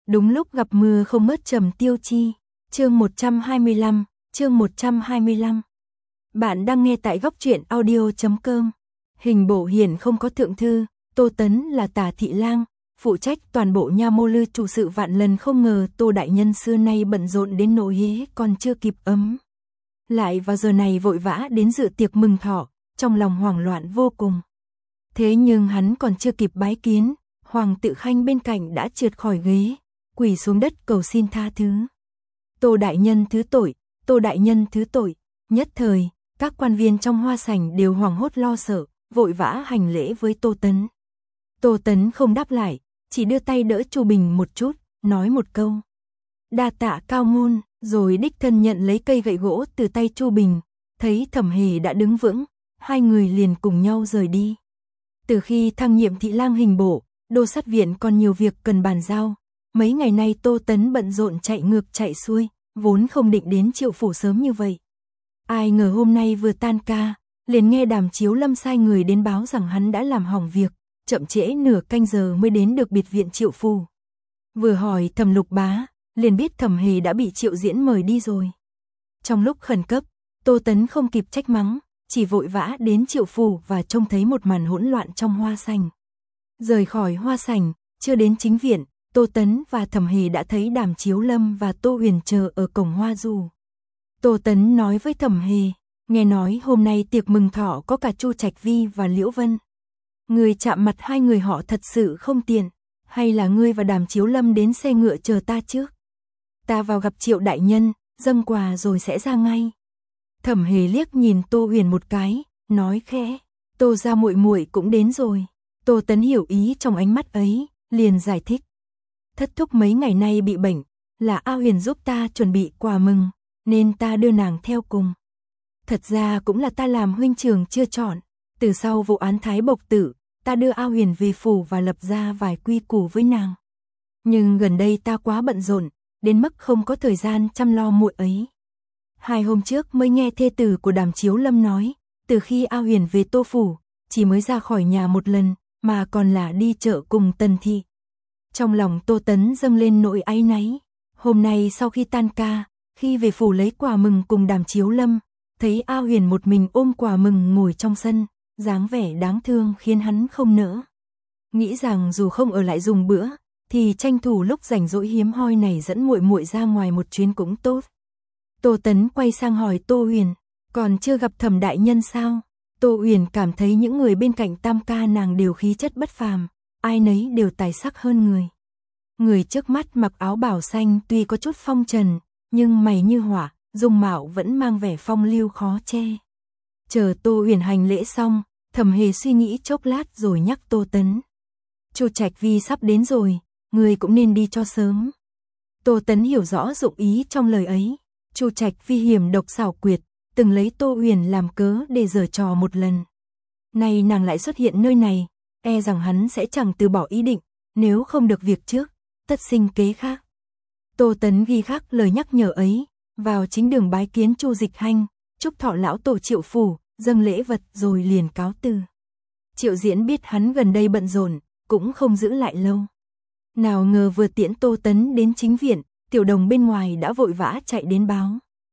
Đúng lúc gặp mưa không mất Trầm Tiêu Chi. Chương 125, chương 125. Bạn đang nghe tại góc truyện audio.com. Hình bộ hiển không có thượng thư, Tô Tấn là Tả thị lang, phụ trách toàn bộ Nha Mô Lư chủ sự. Vạn lần không ngờ Tô đại nhân xưa nay bận rộn đến nỗi hế còn chưa kịp ấm. Lại vào giờ này vội vã đến dự tiệc mừng thọ, trong lòng hoảng loạn vô cùng. Thế nhưng hắn còn chưa kịp bái kiến, Hoàng Tự Khanh bên cạnh đã trượt khỏi ghế, quỳ xuống đất cầu xin tha thứ. Tô đại nhân thứ tội, Tô đại nhân thứ tội. Nhất thời, các quan viên trong hoa sảnh đều hoảng hốt lo sợ, vội vã hành lễ với Tô Tấn. Tô Tấn không đáp lại, chỉ đưa tay đỡ Chu Bình một chút, nói một câu. Đa tạ cao ngôn, rồi đích thân nhận lấy cây gậy gỗ từ tay Chu Bình, thấy Thẩm Hề đã đứng vững, hai người liền cùng nhau rời đi. Từ khi thăng nhiệm thị lang hình bộ, Đô sát viện còn nhiều việc cần bàn giao. Mấy ngày nay Tô Tấn bận rộn chạy ngược chạy xuôi, vốn không định đến Triệu phủ sớm như vậy. Ai ngờ hôm nay vừa tan ca, liền nghe Đàm Chiếu Lâm sai người đến báo rằng hắn đã làm hỏng việc, chậm trễ nửa canh giờ mới đến được biệt viện Triệu phủ. Vừa hỏi Thẩm Lục Bá, liền biết Thẩm Hề đã bị Triệu Diễn mời đi rồi. Trong lúc khẩn cấp, Tô Tấn không kịp trách mắng, chỉ vội vã đến Triệu phủ và trông thấy một màn hỗn loạn trong hoa sảnh. Rời khỏi hoa sảnh, chưa đến chính viện, Tô Tấn và Thẩm Hề đã thấy Đàm Chiếu Lâm và Tô Huyền chờ ở cổng hoa dù. Tô Tấn nói với Thẩm Hề, nghe nói hôm nay tiệc mừng thọ có cả Chu Trạch Vi và Liễu Vân. Người chạm mặt hai người họ thật sự không tiện, hay là ngươi và Đàm Chiếu Lâm đến xe ngựa chờ ta trước? Ta vào gặp Triệu đại nhân, dâng quà rồi sẽ ra ngay. Thẩm Hề liếc nhìn Tô Huyền một cái, nói khẽ, Tô gia muội muội cũng đến rồi. Tô Tấn hiểu ý trong ánh mắt ấy, liền giải thích. Thất thúc mấy ngày nay bị bệnh, là A Huyền giúp ta chuẩn bị quà mừng, nên ta đưa nàng theo cùng. Thật ra cũng là ta làm huynh trưởng chưa chọn, từ sau vụ án Thái Bộc Tử, ta đưa A Huyền về phủ và lập ra vài quy củ với nàng. Nhưng gần đây ta quá bận rộn, đến mức không có thời gian chăm lo muội ấy. 2 hôm trước mới nghe thê tử của Đàm Chiếu Lâm nói, từ khi A Huyền về Tô phủ, chỉ mới ra khỏi nhà một lần, mà còn là đi chợ cùng Tần thị. Trong lòng Tô Tấn dâng lên nỗi áy náy. Hôm nay sau khi tan ca, khi về phủ lấy quà mừng cùng Đàm Chiếu Lâm, thấy A Huyền một mình ôm quà mừng ngồi trong sân, dáng vẻ đáng thương khiến hắn không nỡ. Nghĩ rằng dù không ở lại dùng bữa, thì tranh thủ lúc rảnh rỗi hiếm hoi này dẫn muội muội ra ngoài một chuyến cũng tốt. Tô Tấn quay sang hỏi Tô Huyền, còn chưa gặp Thẩm đại nhân sao? Tô Huyền cảm thấy những người bên cạnh tam ca nàng đều khí chất bất phàm, ai nấy đều tài sắc hơn người. Người trước mắt mặc áo bào xanh tuy có chút phong trần, nhưng mày như hỏa, dung mạo vẫn mang vẻ phong lưu khó che. Chờ Tô Huyền hành lễ xong, Thẩm Hề suy nghĩ chốc lát rồi nhắc Tô Tấn. Chu Trạch Vi sắp đến rồi, người cũng nên đi cho sớm. Tô Tấn hiểu rõ dụng ý trong lời ấy. Chu Trạch Vi hiểm độc xảo quyệt, từng lấy Tô Huyền làm cớ để giở trò một lần. Nay nàng lại xuất hiện nơi này, e rằng hắn sẽ chẳng từ bỏ ý định, nếu không được việc trước, tất sinh kế khác. Tô Tấn ghi khắc lời nhắc nhở ấy, vào chính đường bái kiến Chu Dịch Hanh, chúc thọ lão tổ Triệu phủ, dâng lễ vật rồi liền cáo từ. Triệu Diễn biết hắn gần đây bận rộn, cũng không giữ lại lâu. Nào ngờ vừa tiễn Tô Tấn đến chính viện, Tiểu Đồng bên ngoài đã vội vã chạy đến báo.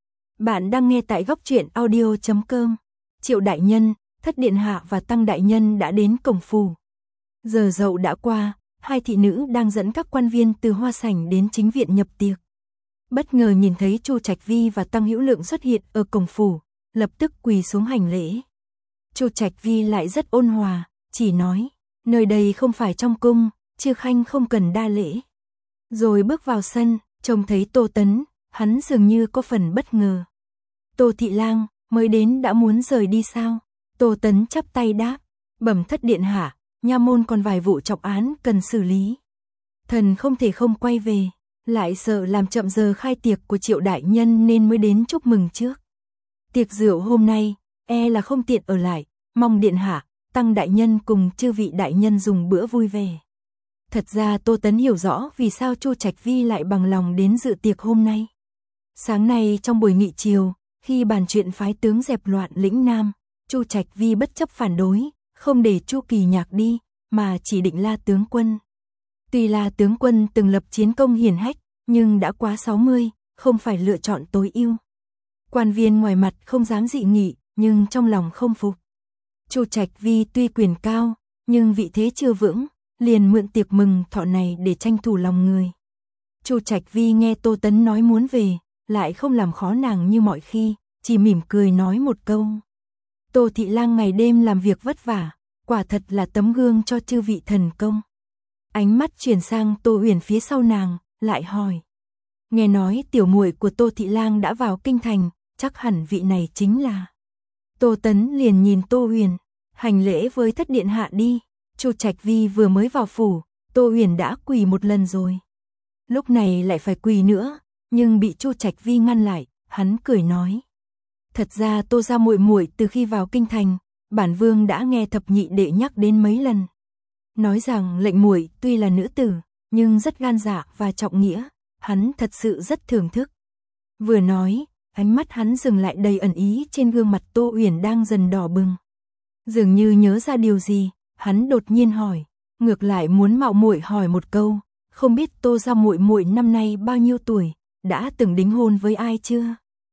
Bạn đang nghe tại góc truyện audio.com. Triệu đại nhân, Thất điện hạ và Tăng đại nhân đã đến cổng phủ. Giờ dậu đã qua, hai thị nữ đang dẫn các quan viên từ hoa sảnh đến chính viện nhập tiệc. Bất ngờ nhìn thấy Chu Trạch Vi và Tăng Hữu Lượng xuất hiện ở cổng phủ, lập tức quỳ xuống hành lễ. Chu Trạch Vi lại rất ôn hòa, chỉ nói, nơi đây không phải trong cung, Chư Khanh không cần đa lễ. Rồi bước vào sân, trông thấy Tô Tấn, hắn dường như có phần bất ngờ. Tô thị lang, mới đến đã muốn rời đi sao? Tô Tấn chắp tay đáp, bẩm Thất điện hạ, nha môn còn vài vụ trọng án cần xử lý. Thần không thể không quay về, lại sợ làm chậm giờ khai tiệc của Triệu đại nhân nên mới đến chúc mừng trước. Tiệc rượu hôm nay, e là không tiện ở lại, mong điện hạ, Tăng đại nhân cùng chư vị đại nhân dùng bữa vui vẻ. Thật ra Tô Tấn hiểu rõ vì sao Chu Trạch Vi lại bằng lòng đến dự tiệc hôm nay. Sáng nay trong buổi nghị chiều, khi bàn chuyện phái tướng dẹp loạn lĩnh Nam, Chu Trạch Vi bất chấp phản đối, không để Chu Kỳ Nhạc đi, mà chỉ định La tướng quân. Tuy là tướng quân từng lập chiến công hiển hách, nhưng đã quá 60, không phải lựa chọn tối ưu. Quan viên ngoài mặt không dám dị nghị, nhưng trong lòng không phục. Chu Trạch Vi tuy quyền cao, nhưng vị thế chưa vững, liền mượn tiệc mừng thọ này để tranh thủ lòng người. Chu Trạch Vi nghe Tô Tấn nói muốn về, lại không làm khó nàng như mọi khi, chỉ mỉm cười nói một câu. Tô thị lang ngày đêm làm việc vất vả, quả thật là tấm gương cho chư vị thần công. Ánh mắt chuyển sang Tô Uyển phía sau nàng, lại hỏi. Nghe nói tiểu muội của Tô thị lang đã vào kinh thành, chắc hẳn vị này chính là. Tô Tấn liền nhìn Tô Uyển, hành lễ với thất điện hạ đi. Chu Trạch Vi vừa mới vào phủ, Tô Uyển đã quỳ một lần rồi. Lúc này lại phải quỳ nữa, nhưng bị Chu Trạch Vi ngăn lại, hắn cười nói. Thật ra Tô gia muội muội từ khi vào kinh thành, bản vương đã nghe thập nhị đệ nhắc đến mấy lần. Nói rằng lệnh muội tuy là nữ tử, nhưng rất gan dạ và trọng nghĩa, hắn thật sự rất thưởng thức. Vừa nói, ánh mắt hắn dừng lại đầy ẩn ý trên gương mặt Tô Uyển đang dần đỏ bừng. Dường như nhớ ra điều gì, hắn đột nhiên hỏi, ngược lại muốn mạo muội hỏi một câu, không biết Tô gia muội muội năm nay bao nhiêu tuổi, đã từng đính hôn với ai chưa?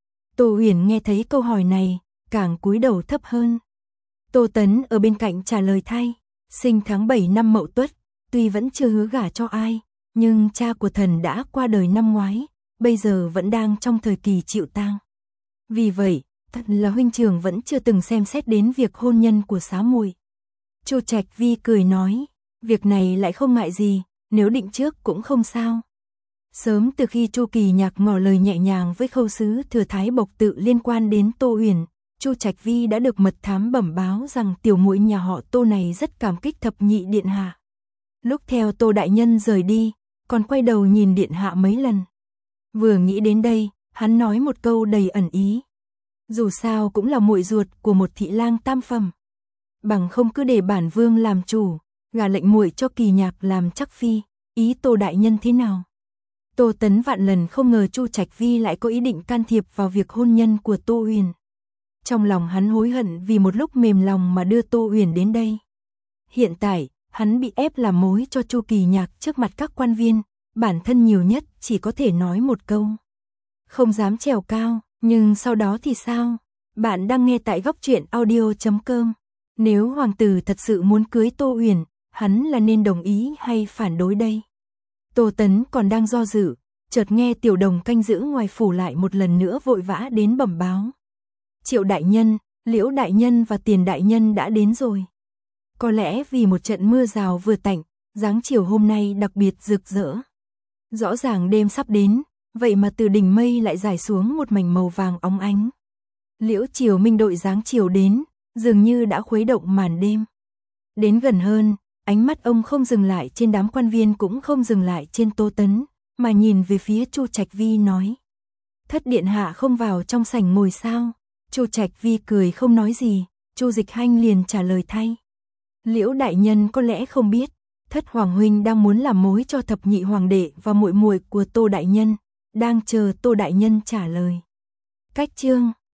Tô Uyển nghe thấy câu hỏi này, càng cúi đầu thấp hơn. Tô Tấn ở bên cạnh trả lời thay, sinh tháng 7 năm Mậu Tuất, tuy vẫn chưa hứa gả cho ai, nhưng cha của thần đã qua đời năm ngoái, bây giờ vẫn đang trong thời kỳ chịu tang. Vì vậy, thật là huynh trưởng vẫn chưa từng xem xét đến việc hôn nhân của xá muội. Chu Trạch Vi cười nói, việc này lại không ngại gì, nếu định trước cũng không sao. Sớm từ khi Chu Kỳ Nhạc ngỏ lời nhẹ nhàng với khâu sứ thừa thái Bộc Tự liên quan đến Tô Uyển, Chu Trạch Vi đã được mật thám bẩm báo rằng tiểu muội nhà họ Tô này rất cảm kích thập nhị điện hạ. Lúc theo Tô đại nhân rời đi, còn quay đầu nhìn điện hạ mấy lần. Vừa nghĩ đến đây, hắn nói một câu đầy ẩn ý. Dù sao cũng là muội ruột của một thị lang tam phẩm. Bằng không cứ để bản vương làm chủ, gả lệnh muội cho Kỳ Nhạc làm chắc phi, ý Tô đại nhân thế nào? Tô Tấn vạn lần không ngờ Chu Trạch Vi lại có ý định can thiệp vào việc hôn nhân của Tô Uyển. Trong lòng hắn hối hận vì một lúc mềm lòng mà đưa Tô Uyển đến đây. Hiện tại, hắn bị ép làm mối cho Chu Kỳ Nhạc trước mặt các quan viên, bản thân nhiều nhất chỉ có thể nói một câu. Không dám trèo cao, nhưng sau đó thì sao? Bạn đang nghe tại Góc Truyện Audio.com. Nếu hoàng tử thật sự muốn cưới Tô Uyển, hắn là nên đồng ý hay phản đối đây? Tô Tấn còn đang do dự, chợt nghe Tiểu Đồng canh giữ ngoài phủ lại một lần nữa vội vã đến bẩm báo. Triệu đại nhân, Liễu đại nhân và Tiền đại nhân đã đến rồi. Có lẽ vì một trận mưa rào vừa tạnh, dáng chiều hôm nay đặc biệt rực rỡ. Rõ ràng đêm sắp đến, vậy mà từ đỉnh mây lại rải xuống một mảnh màu vàng óng ánh. Liễu Triều Minh đội dáng chiều đến, dường như đã khuấy động màn đêm. Đến gần hơn, ánh mắt ông không dừng lại trên đám quan viên cũng không dừng lại trên Tô Tấn, mà nhìn về phía Chu Trạch Vi nói. Thất điện hạ không vào trong sảnh ngồi sao? Chu Trạch Vi cười không nói gì, Chu Dịch Hanh liền trả lời thay. Liễu đại nhân có lẽ không biết, Thất hoàng huynh đang muốn làm mối cho thập nhị hoàng đệ và muội muội của Tô đại nhân, đang chờ Tô đại nhân trả lời. Cách chương